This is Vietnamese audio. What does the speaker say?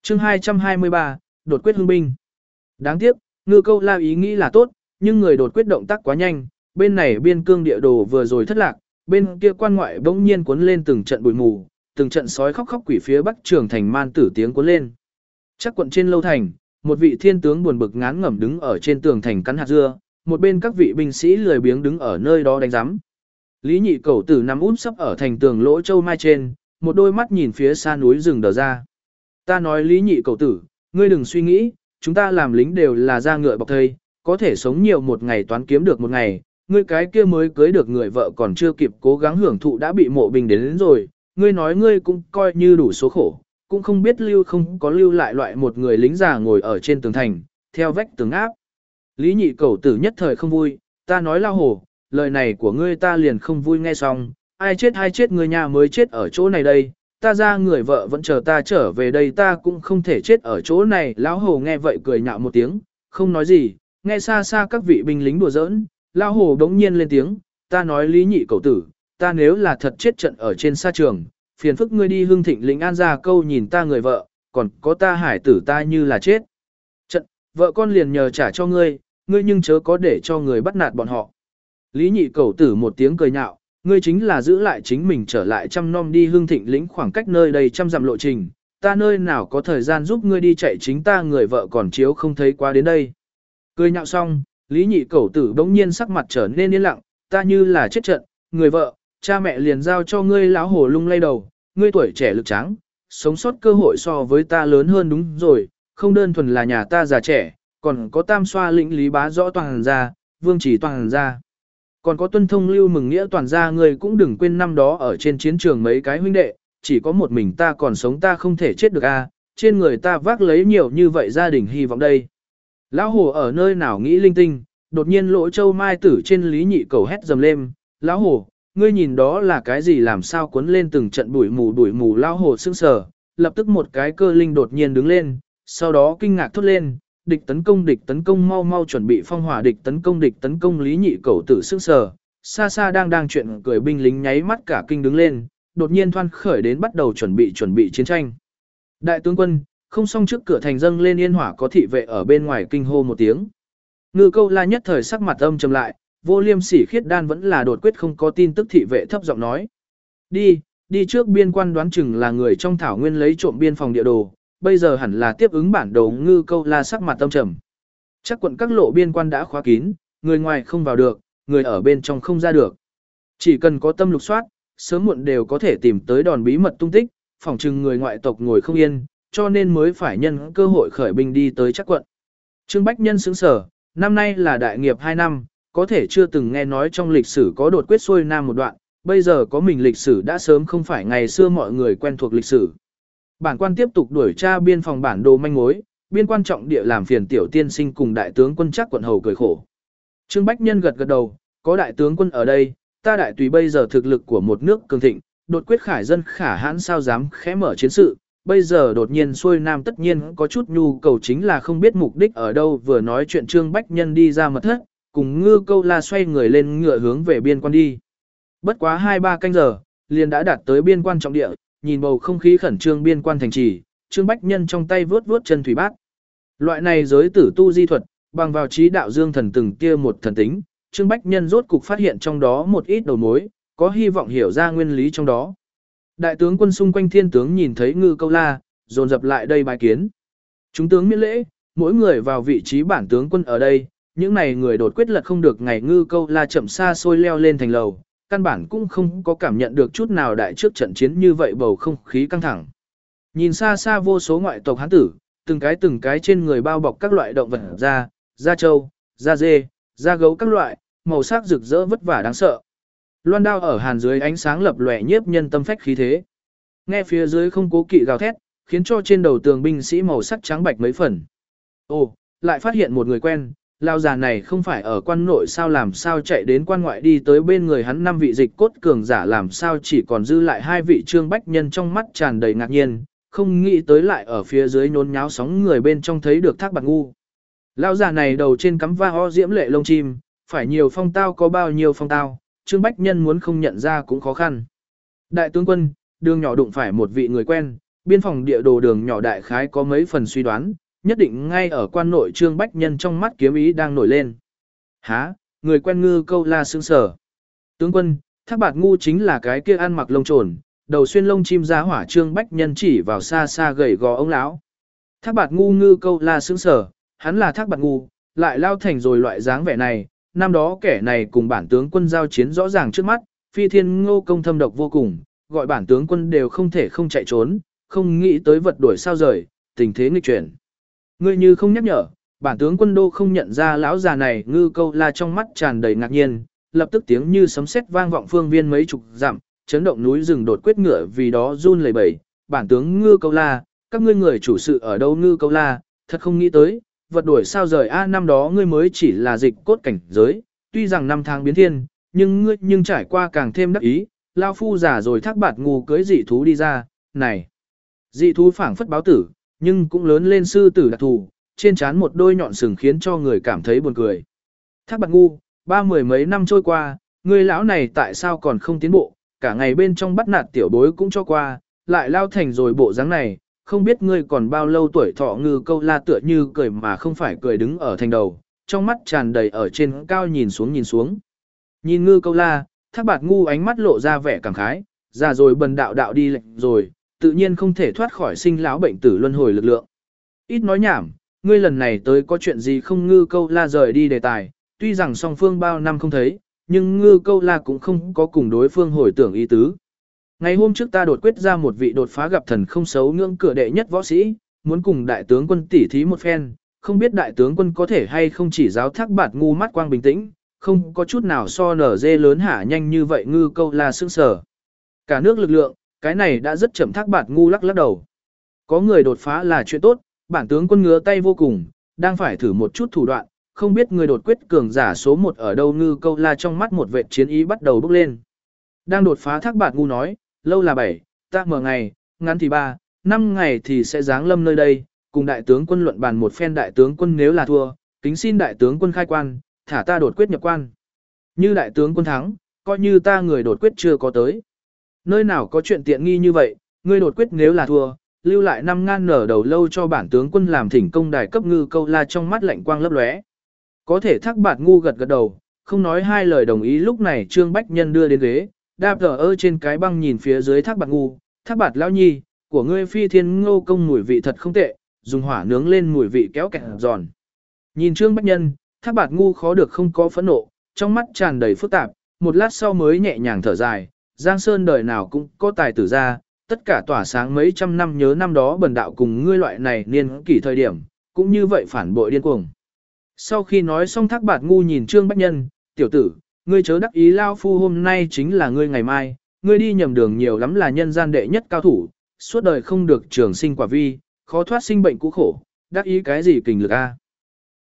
chương 223, đột quyết hưng binh. Đáng tiếc, Ngư Câu La ý nghĩ là tốt, nhưng người đột quyết động tác quá nhanh, bên này biên cương địa đồ vừa rồi thất lạc, bên kia quan ngoại bỗng nhiên cuốn lên từng trận bụi mù, từng trận sói khóc khóc quỷ phía bắc trường thành man tử tiếng cuốn lên. Chắc quận trên lâu thành, một vị thiên tướng buồn bực ngán ngẩm đứng ở trên tường thành cắn hạt dưa, một bên các vị binh sĩ lười biếng đứng ở nơi đó đánh rắm. Lý Nhị Cẩu Tử nằm úp sấp ở thành tường lỗ châu mai trên, một đôi mắt nhìn phía xa núi rừng đờ ra. Ta nói Lý Nhị Cẩu Tử, ngươi đừng suy nghĩ, chúng ta làm lính đều là da ngựa bọc thây, có thể sống nhiều một ngày toán kiếm được một ngày, ngươi cái kia mới cưới được người vợ còn chưa kịp cố gắng hưởng thụ đã bị mộ binh đến rồi, ngươi nói ngươi cũng coi như đủ số khổ, cũng không biết không có lưu lại loại một người lính già ngồi ở trên tường thành, theo vách tường áp. Lý Nhị Cẩu Tử nhất thời không vui, ta nói lao hổ, lời này của ngươi ta liền không vui nghe xong, ai chết ngươi nhà mới chết ở chỗ này đây, ta ra người vợ vẫn chờ ta trở về đây ta cũng không thể chết ở chỗ này. Lão hồ nghe vậy cười nhạo một tiếng, không nói gì, nghe xa xa các vị binh lính đùa giỡn, lão hồ đống nhiên lên tiếng, ta nói Lý Nhị Cẩu Tử, ta nếu là thật chết trận ở trên sa trường, phiền phức ngươi đi Hưng Thịnh lĩnh An ra câu nhìn ta người vợ, còn có ta hải tử ta như là chết. Trận, vợ con liền nhờ trả cho ngươi, ngươi nhưng chớ có để cho người bắt nạt bọn họ. Lý Nhị Cẩu Tử một tiếng cười nhạo, ngươi chính là giữ lại chính mình trở lại chăm nom đi Hưng Thịnh lĩnh khoảng cách nơi đây trăm dặm lộ trình, ta nơi nào có thời gian giúp ngươi đi chạy chính ta người vợ còn chiếu không thấy qua đến đây. Cười nhạo xong, Lý Nhị Cẩu Tử bỗng nhiên sắc mặt trở nên yên lặng, ta như là chết trận, người vợ, cha mẹ liền giao cho ngươi. Lão hồ lung lay đầu, ngươi tuổi trẻ lực tráng, sống sót cơ hội so với ta lớn hơn đúng rồi, không đơn thuần là nhà ta già trẻ, còn có Tam Xoa lĩnh Lý Bá Rõ toàn gia, Vương Chỉ toàn gia. Còn có Tuân Thông Lưu Mừng Nghĩa toàn gia, ngươi cũng đừng quên năm đó ở trên chiến trường mấy cái huynh đệ, chỉ có một mình ta còn sống ta không thể chết được a, trên người ta vác lấy nhiều như vậy gia đình hy vọng đây. Lão hồ ở nơi nào nghĩ linh tinh, đột nhiên lỗ châu mai tử trên Lý Nhị Cẩu hét dầm lên, lão hồ, ngươi nhìn đó là cái gì làm sao cuốn lên từng trận bụi mù. Lão hồ sững sờ, lập tức một cái cơ linh đột nhiên đứng lên, sau đó kinh ngạc thốt lên, địch tấn công mau chuẩn bị phong hỏa, địch tấn công. Lý Nhị Cẩu Tử sững sờ, xa xa đang chuyện cười binh lính nháy mắt cả kinh đứng lên, đột nhiên thoăn khởi đến bắt đầu chuẩn bị chiến tranh. Đại tướng quân, không xong, trước cửa thành dâng lên yên hỏa, có thị vệ ở bên ngoài kinh hô một tiếng. Ngư Câu La nhất thời sắc mặt âm trầm lại, Vô Liêm Sỉ Khiết Đan vẫn là đột quyết không có tin tức. Thị vệ thấp giọng nói, đi trước biên quan, đoán chừng là người trong thảo nguyên lấy trộm biên phòng địa đồ, bây giờ hẳn là tiếp ứng bản đồ. Ngư Câu La sắc mặt âm trầm, chắc quận các lộ biên quan đã khóa kín, người ngoài không vào được, người ở bên trong không ra được. Chỉ cần có tâm lục soát, sớm muộn đều có thể tìm tới đòn bí mật tung tích, phỏng chừng người ngoại tộc ngồi không yên, cho nên mới phải nhân cơ hội khởi binh đi tới chắc quận. Trương Bách Nhân sững sờ, năm nay là đại nghiệp 2 năm, có thể chưa từng nghe nói trong lịch sử có đột quyết xuôi nam một đoạn, bây giờ có mình lịch sử đã sớm không phải ngày xưa mọi người quen thuộc lịch sử. Bản quan tiếp tục đuổi tra biên phòng bản đồ manh mối, biên quan trọng địa làm phiền tiểu tiên sinh cùng đại tướng quân chắc quận hầu cười khổ. Trương Bách Nhân gật đầu, có đại tướng quân ở đây, ta đại tùy bây giờ thực lực của một nước cường thịnh, đột quyết khải dân khả hãn sao dám khẽ mở chiến sự, bây giờ đột nhiên xuôi nam tất nhiên có chút nhu cầu, chính là không biết mục đích ở đâu. Vừa nói chuyện Trương Bách Nhân đi ra mật thất, cùng Ngư Câu La xoay người lên ngựa hướng về biên quan đi. Bất quá 2-3 canh giờ, liền đã đạt tới biên quan trọng địa, nhìn bầu không khí khẩn trương biên quan thành trì, Trương Bách Nhân trong tay vướt chân thủy bát. Loại này giới tử tu di thuật, bằng vào trí đạo dương thần từng kia một thần tính, Trương Bách Nhân rốt cục phát hiện trong đó một ít đầu mối, có hy vọng hiểu ra nguyên lý trong đó. Đại tướng quân xung quanh thiên tướng nhìn thấy Ngư Câu La, dồn dập lại đây bài kiến. Chúng tướng miễn lễ, mỗi người vào vị trí bản tướng quân ở đây, những này người đột quyết lật không được ngày. Ngư Câu La chậm xa xôi leo lên thành lầu, căn bản cũng không có cảm nhận được chút nào đại trước trận chiến như vậy bầu không khí căng thẳng. Nhìn xa xa vô số ngoại tộc hán tử, từng cái trên người bao bọc các loại động vật da trâu, da dê, da gấu các loại, màu sắc rực rỡ vất vả đáng sợ. Loan đao ở hàn dưới ánh sáng lập lòe nhiếp nhân tâm phách khí thế. Nghe phía dưới không cố kỵ gào thét, khiến cho trên đầu tường binh sĩ màu sắc trắng bạch mấy phần. Ồ, lại phát hiện một người quen, lao già này không phải ở quan nội sao, làm sao chạy đến quan ngoại đi tới bên người hắn 5 vị dịch cốt cường giả, làm sao chỉ còn dư lại 2 vị. Trương Bách Nhân trong mắt tràn đầy ngạc nhiên, không nghĩ tới lại ở phía dưới nhốn nháo sóng người bên trong thấy được Thác Bạt Ngu. Lao già này đầu trên cắm va ho diễm lệ lông chim, phải nhiều phong tao có bao nhiêu phong tao, Trương Bách Nhân muốn không nhận ra cũng khó khăn. Đại tướng quân, đường nhỏ đụng phải một vị người quen, biên phòng địa đồ đường nhỏ đại khái có mấy phần suy đoán, nhất định ngay ở quan nội Trương Bách Nhân trong mắt kiếm ý đang nổi lên. Hả, người quen Ngư Câu La sững sờ. Tướng quân, Thác Bạt Ngu chính là cái kia ăn mặc lông trồn, đầu xuyên lông chim ra hỏa. Trương Bách Nhân chỉ vào xa xa gầy gò ông lão. Thác Bạt Ngu Ngư Câu La sững sờ, hắn là Thác Bạt Ngu, lại lao thành rồi loại dáng vẻ này, năm đó kẻ này cùng bản tướng quân giao chiến rõ ràng trước mắt, Phi Thiên Ngô công thâm độc vô cùng, gọi bản tướng quân đều không thể không chạy trốn, không nghĩ tới vật đuổi sao rời, tình thế nghịch chuyển. Ngươi như không nhắc nhở, bản tướng quân đô không nhận ra lão già này. Ngư Câu La trong mắt tràn đầy ngạc nhiên, lập tức tiếng như sấm sét vang vọng phương viên mấy chục dặm, chấn động núi rừng đột quyết ngựa vì đó run lẩy bẩy. Bản tướng Ngư Câu La, các ngươi người chủ sự ở đâu? Ngư Câu La, thật không nghĩ tới, vật đuổi sao rời a, năm đó ngươi mới chỉ là dịch cốt cảnh giới, tuy rằng năm tháng biến thiên, nhưng ngươi trải qua càng thêm đắc ý, lao phu già rồi. Thác Bạt Ngu cưới dị thú đi ra, này, dị thú phảng phất báo tử, nhưng cũng lớn lên sư tử đặc thù, trên trán một đôi nhọn sừng khiến cho người cảm thấy buồn cười. Thác Bạt Ngu, 30 mấy năm trôi qua, ngươi lão này tại sao còn không tiến bộ, cả ngày bên trong bắt nạt tiểu bối cũng cho qua, lại lao thành rồi bộ dáng này, không biết ngươi còn bao lâu tuổi thọ. Ngư Câu La tựa như cười mà không phải cười đứng ở thành đầu, trong mắt tràn đầy ở trên cao nhìn xuống nhìn xuống. Nhìn Ngư Câu La, Thác Bạt Ngu ánh mắt lộ ra vẻ cảm khái, già rồi bần đạo đạo đi lệnh rồi, tự nhiên không thể thoát khỏi sinh lão bệnh tử luân hồi lực lượng. Ít nói nhảm, ngươi lần này tới có chuyện gì không? Ngư Câu La rời đi đề tài, tuy rằng song phương bao năm không thấy, nhưng Ngư Câu La cũng không có cùng đối phương hồi tưởng ý tứ. Ngày hôm trước ta đột quyết ra một vị đột phá gặp thần không xấu ngưỡng cửa đệ nhất võ sĩ, muốn cùng đại tướng quân tỉ thí một phen, không biết đại tướng quân có thể hay không chỉ giáo. Thác Bạt Ngu mắt quang bình tĩnh, không có chút nào so nở dê lớn hả nhanh như vậy. Ngư Câu La sững sờ. Cả nước lực lượng, cái này đã rất chậm. Thác Bạt Ngu lắc lắc đầu. Có người đột phá là chuyện tốt, bản tướng quân ngứa tay vô cùng, đang phải thử một chút thủ đoạn, không biết người đột quyết cường giả số 1 ở đâu? Ngư Câu La trong mắt một vệt chiến ý bắt đầu bốc lên. Đang đột phá. Thác Bạt Ngu nói, lâu là 7, ta mở ngày, ngắn thì 3, 5 ngày thì sẽ giáng lâm nơi đây, cùng đại tướng quân luận bàn một phen. Đại tướng quân nếu là thua, kính xin đại tướng quân khai quan, thả ta đột quyết nhập quan. Như đại tướng quân thắng, coi như ta người đột quyết chưa có tới. Nơi nào có chuyện tiện nghi như vậy, ngươi đột quyết nếu là thua, lưu lại 5 ngàn nở đầu lâu cho bản tướng quân làm thỉnh công đài cấp. Ngư Câu La trong mắt lạnh quang lấp lóe. Có thể Thác Bạt Ngu gật gật đầu, không nói hai lời đồng ý. Lúc này Trương Bách Nhân đưa đến ghế, đạp ở trên cái băng nhìn phía dưới Thác Bạt Ngu. Thác Bạt lão nhi, của ngươi Phi Thiên Ngô công mùi vị thật không tệ, dùng hỏa nướng lên mùi vị kéo kẹt giòn. Nhìn Trương Bách Nhân, Thác Bạt Ngu khó được không có phẫn nộ, trong mắt tràn đầy phức tạp, một lát sau mới nhẹ nhàng thở dài. Giang Sơn đời nào cũng có tài tử ra, tất cả tỏa sáng mấy trăm năm, nhớ năm đó bần đạo cùng ngươi loại này niên kỷ thời điểm, cũng như vậy phản bội điên cuồng. Sau khi nói xong Thác Bạt Ngu nhìn Trương Bách Nhân, tiểu tử, ngươi chớ đắc ý, lao phu hôm nay chính là ngươi ngày mai, ngươi đi nhầm đường nhiều lắm là nhân gian đệ nhất cao thủ, suốt đời không được trường sinh quả vi, khó thoát sinh bệnh cũ khổ, đắc ý cái gì kình lực a?